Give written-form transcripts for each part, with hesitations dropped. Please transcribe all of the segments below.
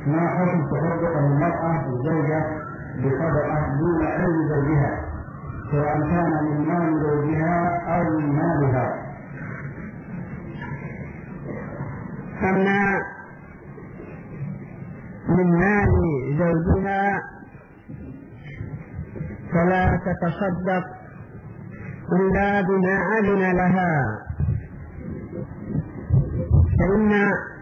ما حكم تصدق المرأة الزوجة بصدقة دون علم زوجها سواء كان من مال زوجها أو من مالها؟ أما من مال زوجها فلا تتصدق إلا بما أذن لها، فإن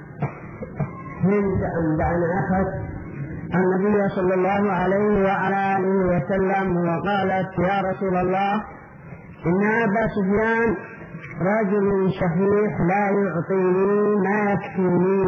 هند عن أخذ النبي صلى الله عليه وعلى آله وسلم وقالت: يا رسول الله، إن أبا سفيان رجل شحيح لا يعطيني ما يكفيني،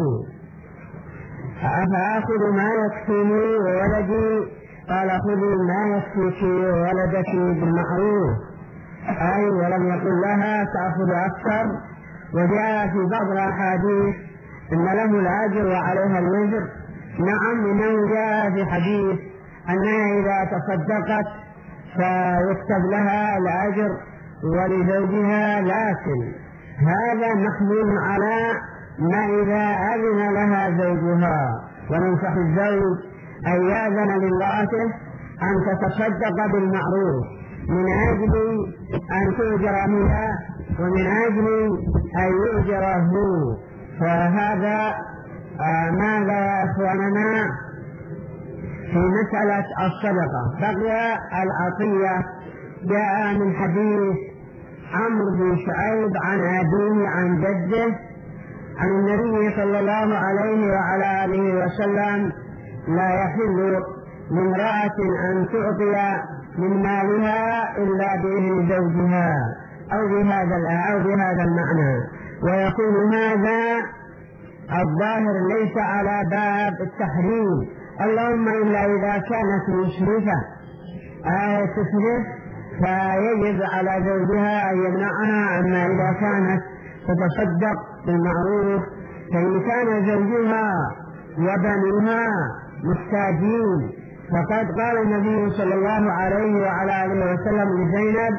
أفآخذ ما يكفيني وولدي؟ قال: خذي ما يكفيك وولدك بالمعروف، أي ولم يقل لها تأخذ أكثر. وجاء في بعض الأحاديث إن له الأجر وعليها الوزر. نعم، إنه جاء في حديث أنها إذا تصدقت فيكتب لها الأجر ولزوجها، لكن هذا محمول على ما إذا أذن لها زوجها. وننصح الزوج أن يأذن لامرأته أن تتصدق بالمعروف من أجل أن تؤجر هي ومن أجل أن يؤجر هو. فهذا ماذا يا أخواننا في مسألة الصدقة. بقي العطية. جاء من حديث عمرو بن شعيب عن أبيه عن جده عن النبي صلى الله عليه وعلى آله وسلم: لا يحل لامرأة أن تعطي من مالها إلا بإذن زوجها، أو بهذا المعنى. ويكون هذا الظاهر ليس على باب التحريم، اللهم إلا إذا كانت مشرفة تشرف فيجب على زوجها أن يمنعها. أما إذا كانت تتصدق بالمعروف، فإن كان زوجها وبنوها محتاجين، فقد قال النبي صلى الله عليه وعلى آله وسلم لزينب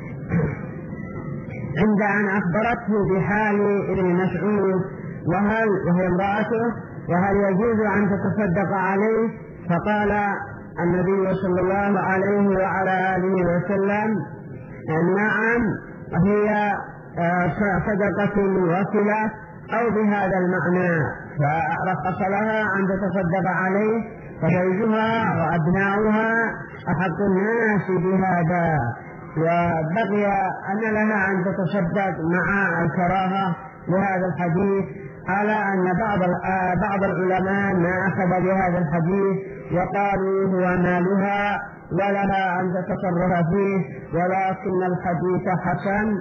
عند أن أخبرته بحال ابن مسعود وهي امرأته: وهل يجوز أن تتصدق عليه؟ فقال النبي صلى الله عليه وعلى آله وسلم: نعم، هي صدقة وصلة أو بهذا المعنى. فرخص لها أن تتصدق عليه، فزوجها وأبناؤها أحق الناس بهذا. وبقي أن لها أن تتصدق مع الكراهة لهذا الحديث، على أن بعض العلماء ما أخذ بهذا الحديث وقالوا هو مالها ولها أن تتصرف فيه، ولكن الحديث حسن،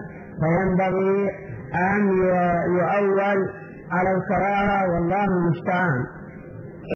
فينبغي أن يؤول على الكراهة، والله المستعان.